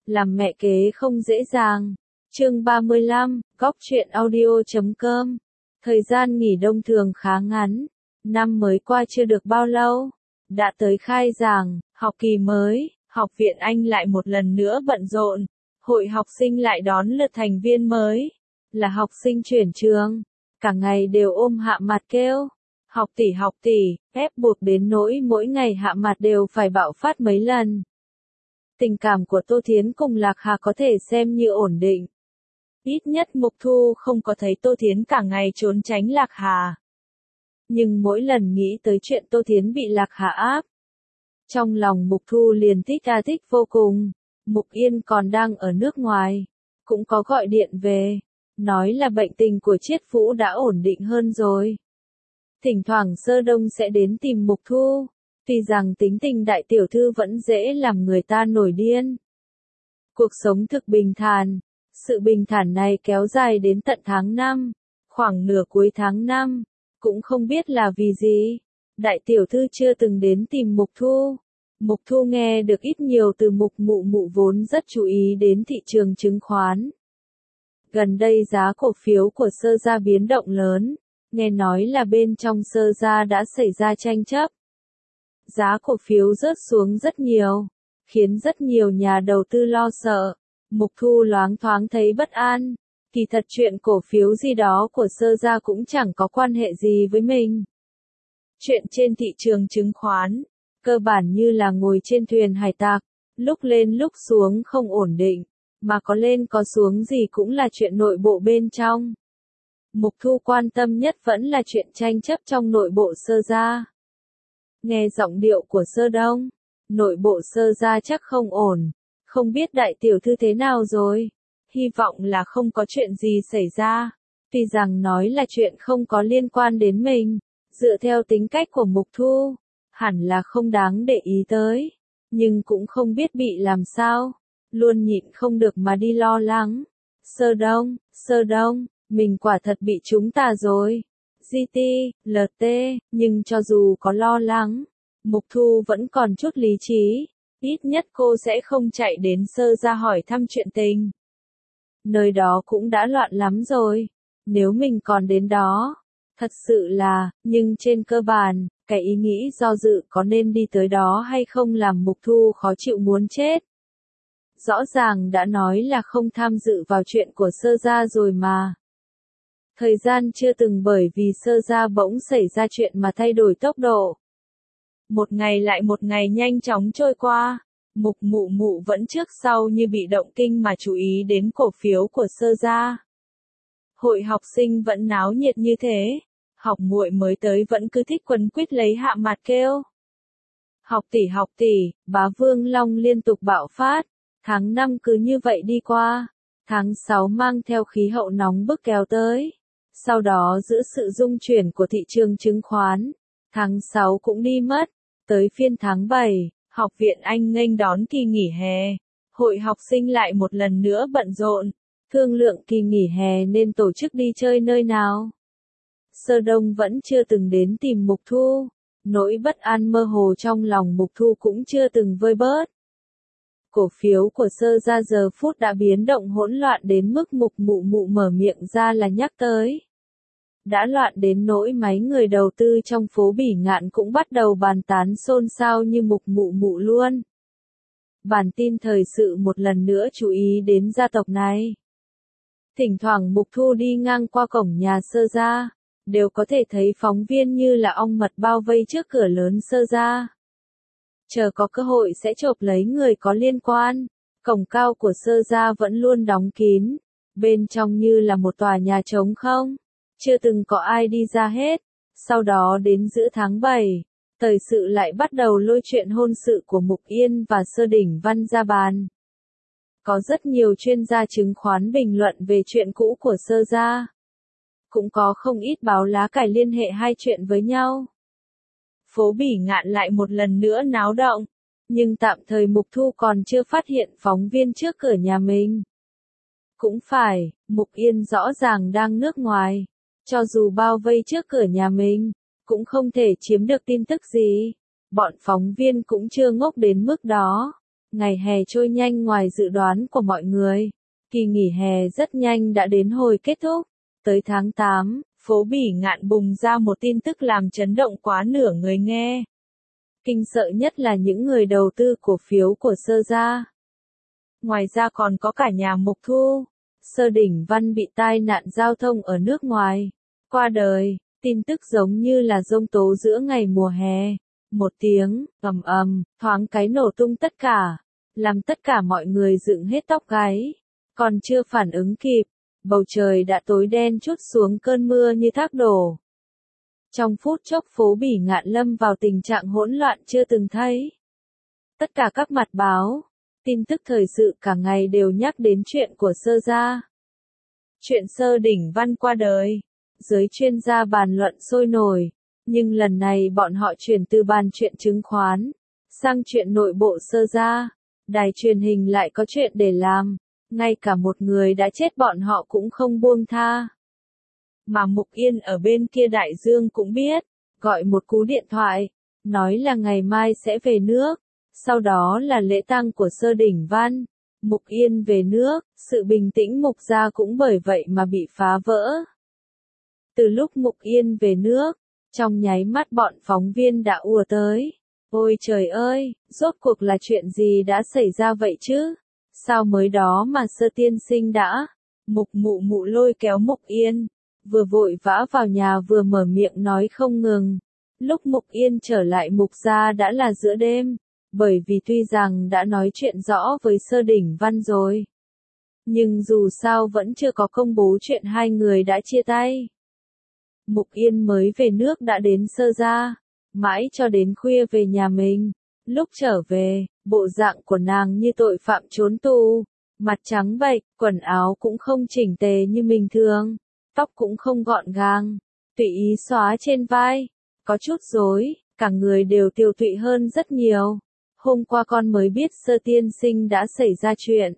làm mẹ kế không dễ dàng. Chương 35, Góc truyện audio.com. Thời gian nghỉ đông thường khá ngắn, năm mới qua chưa được bao lâu, đã tới khai giảng, học kỳ mới, học viện Anh lại một lần nữa bận rộn, hội học sinh lại đón lượt thành viên mới, là học sinh chuyển trường, cả ngày đều ôm Hạ Mặt kêu, học tỷ, ép buộc đến nỗi mỗi ngày Hạ Mặt đều phải bạo phát mấy lần. Tình cảm của Tô Thiến cùng Lạc Hà có thể xem như ổn định. Ít nhất Mục Thu không có thấy Tô Thiến cả ngày trốn tránh Lạc Hà. Nhưng mỗi lần nghĩ tới chuyện Tô Thiến bị Lạc Hà áp, trong lòng Mục Thu liền thích vô cùng. Mục Yên còn đang ở nước ngoài, cũng có gọi điện về, nói là bệnh tình của Chiết Vũ đã ổn định hơn rồi. Thỉnh thoảng Sơ Đông sẽ đến tìm Mục Thu, tuy rằng tính tình đại tiểu thư vẫn dễ làm người ta nổi điên. Cuộc sống thực bình thản, sự bình thản này kéo dài đến tận tháng 5, khoảng nửa cuối tháng 5, cũng không biết là vì gì. Đại tiểu thư chưa từng đến tìm Mục Thu. Mục Thu nghe được ít nhiều từ Mục Mụ Mụ vốn rất chú ý đến thị trường chứng khoán. Gần đây giá cổ phiếu của Sơ Gia biến động lớn, nghe nói là bên trong Sơ Gia đã xảy ra tranh chấp. Giá cổ phiếu rớt xuống rất nhiều, khiến rất nhiều nhà đầu tư lo sợ. Mục Thu loáng thoáng thấy bất an, kỳ thật chuyện cổ phiếu gì đó của Sơ Gia cũng chẳng có quan hệ gì với mình. Chuyện trên thị trường chứng khoán, cơ bản như là ngồi trên thuyền hải tặc, lúc lên lúc xuống không ổn định, mà có lên có xuống gì cũng là chuyện nội bộ bên trong. Mục Thu quan tâm nhất vẫn là chuyện tranh chấp trong nội bộ Sơ Gia. Nghe giọng điệu của Sơ Đông, nội bộ Sơ Gia chắc không ổn, không biết đại tiểu thư thế nào rồi, hy vọng là không có chuyện gì xảy ra, tuy rằng nói là chuyện không có liên quan đến mình, dựa theo tính cách của Mục Thu, hẳn là không đáng để ý tới, nhưng cũng không biết bị làm sao, luôn nhịn không được mà đi lo lắng. Sơ Đông, mình quả thật bị chúng ta rồi. GT, LT, nhưng cho dù có lo lắng, Mục Thu vẫn còn chút lý trí, ít nhất cô sẽ không chạy đến Sơ Gia hỏi thăm chuyện tình. Nơi đó cũng đã loạn lắm rồi, nếu mình còn đến đó, thật sự là, nhưng trên cơ bản, cái ý nghĩ do dự có nên đi tới đó hay không làm Mục Thu khó chịu muốn chết. Rõ ràng đã nói là không tham dự vào chuyện của Sơ Gia rồi mà. Thời gian chưa từng bởi vì Sơ Gia bỗng xảy ra chuyện mà thay đổi tốc độ. Một ngày lại một ngày nhanh chóng trôi qua, Mục Mụ Mụ vẫn trước sau như bị động kinh mà chú ý đến cổ phiếu của Sơ Gia. Hội học sinh vẫn náo nhiệt như thế, học muội mới tới vẫn cứ thích quấn quýt lấy Hạ Mặt kêu. Học tỷ, Bá Vương Long liên tục bạo phát, tháng 5 cứ như vậy đi qua, tháng 6 mang theo khí hậu nóng bức kéo tới. Sau đó giữa sự rung chuyển của thị trường chứng khoán, tháng 6 cũng đi mất, tới phiên tháng 7, học viện Anh nghênh đón kỳ nghỉ hè, hội học sinh lại một lần nữa bận rộn, thương lượng kỳ nghỉ hè nên tổ chức đi chơi nơi nào. Sơ Đông vẫn chưa từng đến tìm Mục Thu, nỗi bất an mơ hồ trong lòng Mục Thu cũng chưa từng vơi bớt. Cổ phiếu của Sơ Gia giờ phút đã biến động hỗn loạn đến mức Mục Mụ Mụ mở miệng ra là nhắc tới. Đã loạn đến nỗi mấy người đầu tư trong phố Bỉ Ngạn cũng bắt đầu bàn tán xôn xao như Mục Mụ Mụ luôn. Bản tin thời sự một lần nữa chú ý đến gia tộc này. Thỉnh thoảng Mục Thu đi ngang qua cổng nhà Sơ Gia, đều có thể thấy phóng viên như là ong mật bao vây trước cửa lớn Sơ Gia. Chờ có cơ hội sẽ chộp lấy người có liên quan, cổng cao của Sơ Gia vẫn luôn đóng kín, bên trong như là một tòa nhà trống không. Chưa từng có ai đi ra hết. Sau đó đến giữa tháng 7, thời sự lại bắt đầu lôi chuyện hôn sự của Mục Yên và Sơ Đỉnh Văn ra bàn. Có rất nhiều chuyên gia chứng khoán bình luận về chuyện cũ của Sơ Gia. Cũng có không ít báo lá cải liên hệ hai chuyện với nhau. Phố Bỉ Ngạn lại một lần nữa náo động, nhưng tạm thời Mục Thu còn chưa phát hiện phóng viên trước cửa nhà mình. Cũng phải, Mục Yên rõ ràng đang nước ngoài. Cho dù bao vây trước cửa nhà mình, cũng không thể chiếm được tin tức gì. Bọn phóng viên cũng chưa ngốc đến mức đó. Ngày hè trôi nhanh ngoài dự đoán của mọi người. Kỳ nghỉ hè rất nhanh đã đến hồi kết thúc. Tới tháng 8, phố Bỉ Ngạn bùng ra một tin tức làm chấn động quá nửa người nghe. Kinh sợ nhất là những người đầu tư cổ phiếu của Sơ gia. Ngoài ra còn có cả nhà Mục Thu. Sơ Đỉnh Văn bị tai nạn giao thông ở nước ngoài. Qua đời, tin tức giống như là giông tố giữa ngày mùa hè. Một tiếng, ầm ầm, thoáng cái nổ tung tất cả. Làm tất cả mọi người dựng hết tóc gáy. Còn chưa phản ứng kịp, bầu trời đã tối đen trút xuống cơn mưa như thác đổ. Trong phút chốc phố Bỉ Ngạn lâm vào tình trạng hỗn loạn chưa từng thấy. Tất cả các mặt báo, tin tức thời sự cả ngày đều nhắc đến chuyện của Sơ gia. Chuyện Sơ Đỉnh Văn qua đời, giới chuyên gia bàn luận sôi nổi, nhưng lần này bọn họ chuyển từ bàn chuyện chứng khoán sang chuyện nội bộ Sơ gia. Đài truyền hình lại có chuyện để làm, ngay cả một người đã chết bọn họ cũng không buông tha. Mà Mục Yên ở bên kia đại dương cũng biết, gọi một cú điện thoại, nói là ngày mai sẽ về nước, sau đó là lễ tang của Sơ Đỉnh Văn. Mục Yên về nước, sự bình tĩnh Mục gia cũng bởi vậy mà bị phá vỡ. Từ lúc Mục Yên về nước, trong nháy mắt bọn phóng viên đã ùa tới. Ôi trời ơi, rốt cuộc là chuyện gì đã xảy ra vậy chứ? Sao mới đó mà Sơ tiên sinh đã? Mục Mụ Mụ lôi kéo Mục Yên, vừa vội vã vào nhà vừa mở miệng nói không ngừng. Lúc Mục Yên trở lại Mục gia đã là giữa đêm, bởi vì tuy rằng đã nói chuyện rõ với Sơ Đỉnh Văn rồi, nhưng dù sao vẫn chưa có công bố chuyện hai người đã chia tay. Mục Yên mới về nước đã đến Sơ gia, mãi cho đến khuya về nhà mình. Lúc trở về, bộ dạng của nàng như tội phạm trốn tù, mặt trắng bệch, quần áo cũng không chỉnh tề như bình thường, tóc cũng không gọn gàng, tùy ý xóa trên vai, có chút rối, cả người đều tiều tụy hơn rất nhiều. Hôm qua con mới biết Sơ tiên sinh đã xảy ra chuyện.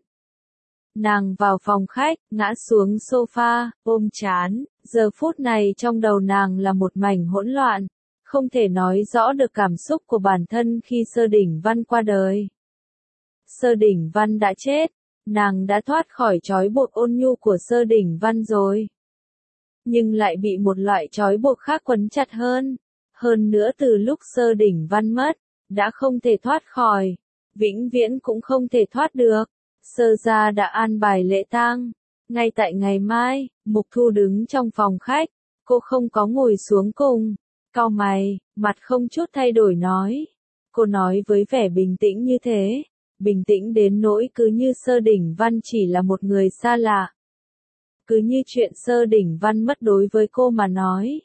Nàng vào phòng khách, ngã xuống sofa, ôm trán, giờ phút này trong đầu nàng là một mảnh hỗn loạn, không thể nói rõ được cảm xúc của bản thân khi Sơ Đỉnh Văn qua đời. Sơ Đỉnh Văn đã chết, nàng đã thoát khỏi trói buộc ôn nhu của Sơ Đỉnh Văn rồi. Nhưng lại bị một loại trói buộc khác quấn chặt hơn. Hơn nữa từ lúc Sơ Đỉnh Văn mất, đã không thể thoát khỏi, vĩnh viễn cũng không thể thoát được. Sơ gia đã an bài lễ tang. Ngay tại ngày mai, Mục Thu đứng trong phòng khách, cô không có ngồi xuống cùng, cau mày, mặt không chút thay đổi nói. Cô nói với vẻ bình tĩnh như thế, bình tĩnh đến nỗi cứ như Sơ Đỉnh Văn chỉ là một người xa lạ. Cứ như chuyện Sơ Đỉnh Văn mất đối với cô mà nói,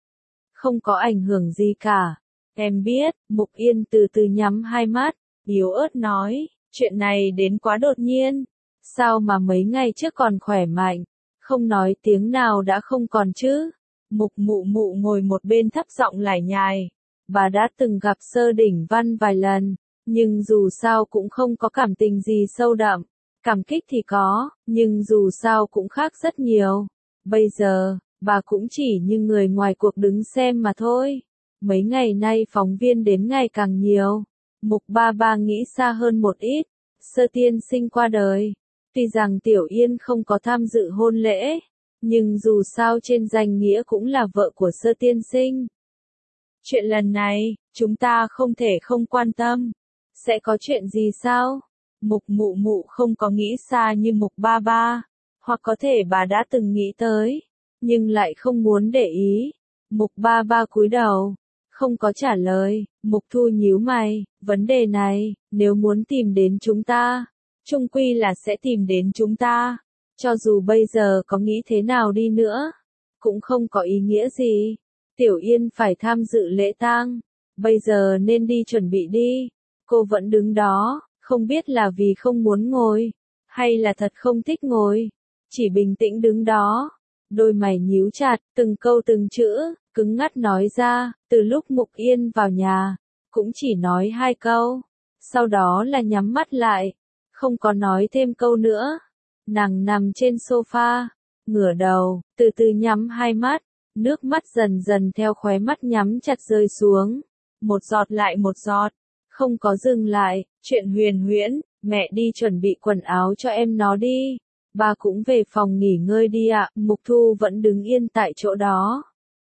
không có ảnh hưởng gì cả. Em biết, Mục Yên từ từ nhắm hai mắt, yếu ớt nói, chuyện này đến quá đột nhiên. Sao mà mấy ngày trước còn khỏe mạnh, không nói tiếng nào đã không còn chứ? Mục Mụ Mụ ngồi một bên thấp giọng lải nhải. Bà đã từng gặp Sơ Đỉnh Văn vài lần, nhưng dù sao cũng không có cảm tình gì sâu đậm. Cảm kích thì có, nhưng dù sao cũng khác rất nhiều. Bây giờ, bà cũng chỉ như người ngoài cuộc đứng xem mà thôi. Mấy ngày nay phóng viên đến ngày càng nhiều. Mục ba ba nghĩ xa hơn một ít. Sơ tiên sinh qua đời. Tuy rằng Tiểu Yên không có tham dự hôn lễ, nhưng dù sao trên danh nghĩa cũng là vợ của Sơ tiên sinh. Chuyện lần này, chúng ta không thể không quan tâm. Sẽ có chuyện gì sao? Mục Mụ Mụ không có nghĩ xa như Mục ba ba. Hoặc có thể bà đã từng nghĩ tới, nhưng lại không muốn để ý. Mục ba ba cúi đầu, không có trả lời. Mục Thu nhíu mày, vấn đề này, nếu muốn tìm đến chúng ta, chung quy là sẽ tìm đến chúng ta. Cho dù bây giờ có nghĩ thế nào đi nữa, cũng không có ý nghĩa gì. Tiểu Yên phải tham dự lễ tang, bây giờ nên đi chuẩn bị đi. Cô vẫn đứng đó, không biết là vì không muốn ngồi, hay là thật không thích ngồi. Chỉ bình tĩnh đứng đó, đôi mày nhíu chặt, từng câu từng chữ, cứng ngắt nói ra. Từ lúc Mục Yên vào nhà, cũng chỉ nói 2 câu, sau đó là nhắm mắt lại, không có nói thêm câu nữa. Nàng nằm trên sofa, ngửa đầu, từ từ nhắm hai mắt, nước mắt dần dần theo khóe mắt nhắm chặt rơi xuống, một giọt lại một giọt, không có dừng lại, chuyện huyền huyễn, mẹ đi chuẩn bị quần áo cho em nó đi. Ba cũng về phòng nghỉ ngơi đi ạ, Mục Thu vẫn đứng yên tại chỗ đó.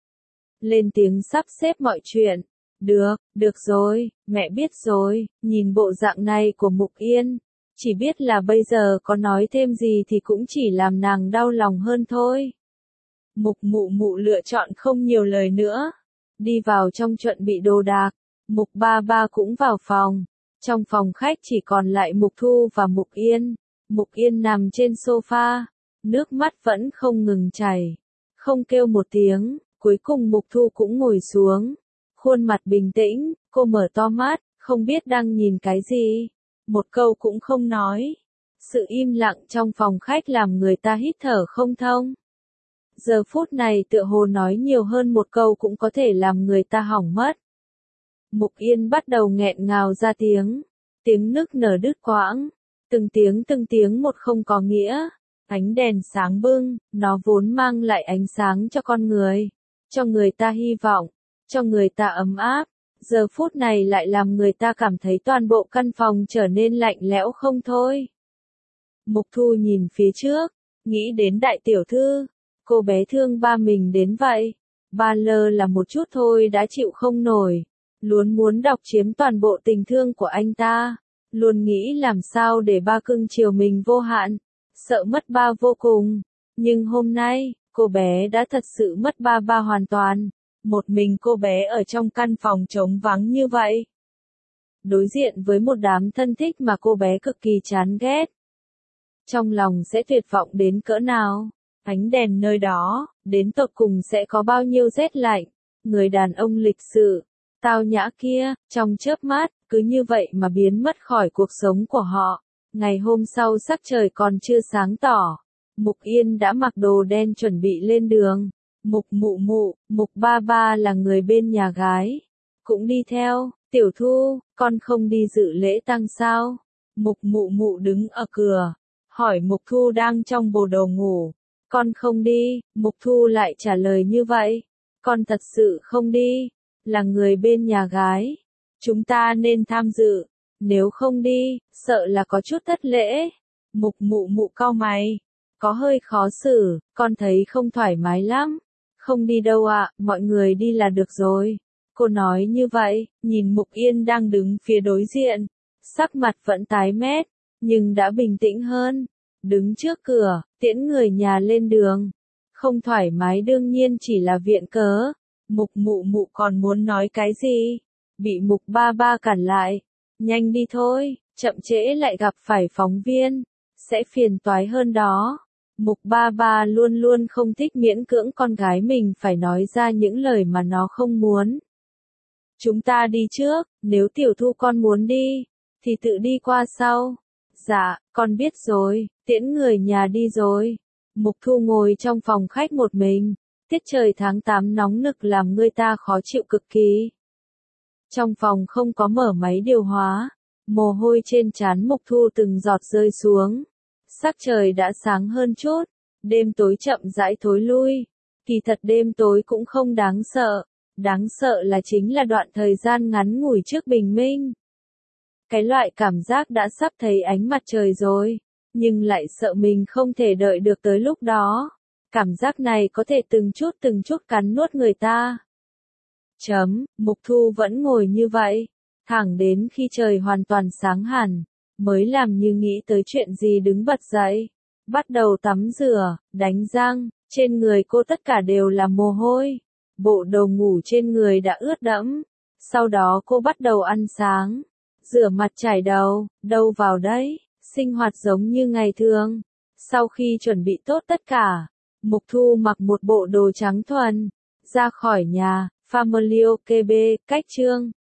Lên tiếng sắp xếp mọi chuyện. Được rồi, mẹ biết rồi, nhìn bộ dạng này của Mục Yên. Chỉ biết là bây giờ có nói thêm gì thì cũng chỉ làm nàng đau lòng hơn thôi. Mục Mụ Mụ lựa chọn không nhiều lời nữa. Đi vào trong chuẩn bị đồ đạc. Mục Ba Ba cũng vào phòng. Trong phòng khách chỉ còn lại Mục Thu và Mục Yên. Mục Yên nằm trên sofa. Nước mắt vẫn không ngừng chảy. Không kêu một tiếng. Cuối cùng Mục Thu cũng ngồi xuống. Khuôn mặt bình tĩnh, cô mở to mắt, không biết đang nhìn cái gì. Một câu cũng không nói. Sự im lặng trong phòng khách làm người ta hít thở không thông. Giờ phút này tựa hồ nói nhiều hơn một câu cũng có thể làm người ta hỏng mất. Mục Yên bắt đầu nghẹn ngào ra tiếng. Tiếng nức nở đứt quãng. Từng tiếng một không có nghĩa. Ánh đèn sáng bưng, nó vốn mang lại ánh sáng cho con người. Cho người ta hy vọng. Cho người ta ấm áp. Giờ phút này lại làm người ta cảm thấy toàn bộ căn phòng trở nên lạnh lẽo không thôi. Mục Thu nhìn phía trước. Nghĩ đến đại tiểu thư. Cô bé thương ba mình đến vậy. Ba lơ là một chút thôi đã chịu không nổi. Luôn muốn độc chiếm toàn bộ tình thương của anh ta. Luôn nghĩ làm sao để ba cưng chiều mình vô hạn. Sợ mất ba vô cùng. Nhưng hôm nay, cô bé đã thật sự mất ba hoàn toàn. Một mình cô bé ở trong căn phòng trống vắng như vậy. Đối diện với một đám thân thích mà cô bé cực kỳ chán ghét. Trong lòng sẽ tuyệt vọng đến cỡ nào? Ánh đèn nơi đó, đến tột cùng sẽ có bao nhiêu rét lạnh. Người đàn ông lịch sự, tao nhã kia, trong chớp mắt, cứ như vậy mà biến mất khỏi cuộc sống của họ. Ngày hôm sau sắc trời còn chưa sáng tỏ. Mục Yên đã mặc đồ đen chuẩn bị lên đường. Mục Mụ Mụ, Mục Ba Ba là người bên nhà gái. Cũng đi theo, Tiểu Thu, con không đi dự lễ tang sao? Mục Mụ Mụ đứng ở cửa. Hỏi Mục Thu đang trong bộ đồ ngủ. Con không đi, Mục Thu lại trả lời như vậy. Con thật sự không đi. Là người bên nhà gái. Chúng ta nên tham dự. Nếu không đi, sợ là có chút thất lễ. Mục Mụ Mụ cau mày. Có hơi khó xử, con thấy không thoải mái lắm. Không đi đâu ạ, mọi người đi là được rồi. Cô nói như vậy, nhìn Mục Yên đang đứng phía đối diện. Sắc mặt vẫn tái mét, nhưng đã bình tĩnh hơn. Đứng trước cửa, tiễn người nhà lên đường. Không thoải mái đương nhiên chỉ là viện cớ. Mục Mụ Mụ còn muốn nói cái gì? Bị Mục Ba Ba cản lại. Nhanh đi thôi, chậm trễ lại gặp phải phóng viên. Sẽ phiền toái hơn đó. Mục Ba Ba luôn luôn không thích miễn cưỡng con gái mình phải nói ra những lời mà nó không muốn. Chúng ta đi trước, nếu Tiểu Thu con muốn đi, thì tự đi qua sau. Dạ, con biết rồi, tiễn người nhà đi rồi. Mục Thu ngồi trong phòng khách một mình. Tiết trời tháng 8 nóng nực làm người ta khó chịu cực kỳ. Trong phòng không có mở máy điều hòa. Mồ hôi trên trán Mục Thu từng giọt rơi xuống. Sắc trời đã sáng hơn chút. Đêm tối chậm rãi thối lui. Kỳ thật đêm tối cũng không đáng sợ. Đáng sợ là chính là đoạn thời gian ngắn ngủi trước bình minh. Cái loại cảm giác đã sắp thấy ánh mặt trời rồi. Nhưng lại sợ mình không thể đợi được tới lúc đó. Cảm giác này có thể từng chút cắn nuốt người ta. Mục Thu vẫn ngồi như vậy. Thẳng đến khi trời hoàn toàn sáng hẳn. Mới làm như nghĩ tới chuyện gì đứng bật dậy. Bắt đầu tắm rửa, đánh răng. Trên người cô tất cả đều là mồ hôi. Bộ đồ ngủ trên người đã ướt đẫm. Sau đó cô bắt đầu ăn sáng. Rửa mặt chải đầu, đâu vào đấy. Sinh hoạt giống như ngày thường. Sau khi chuẩn bị tốt tất cả. Mục Thu mặc một bộ đồ trắng thuần. Ra khỏi nhà. Familio KB, cách chương.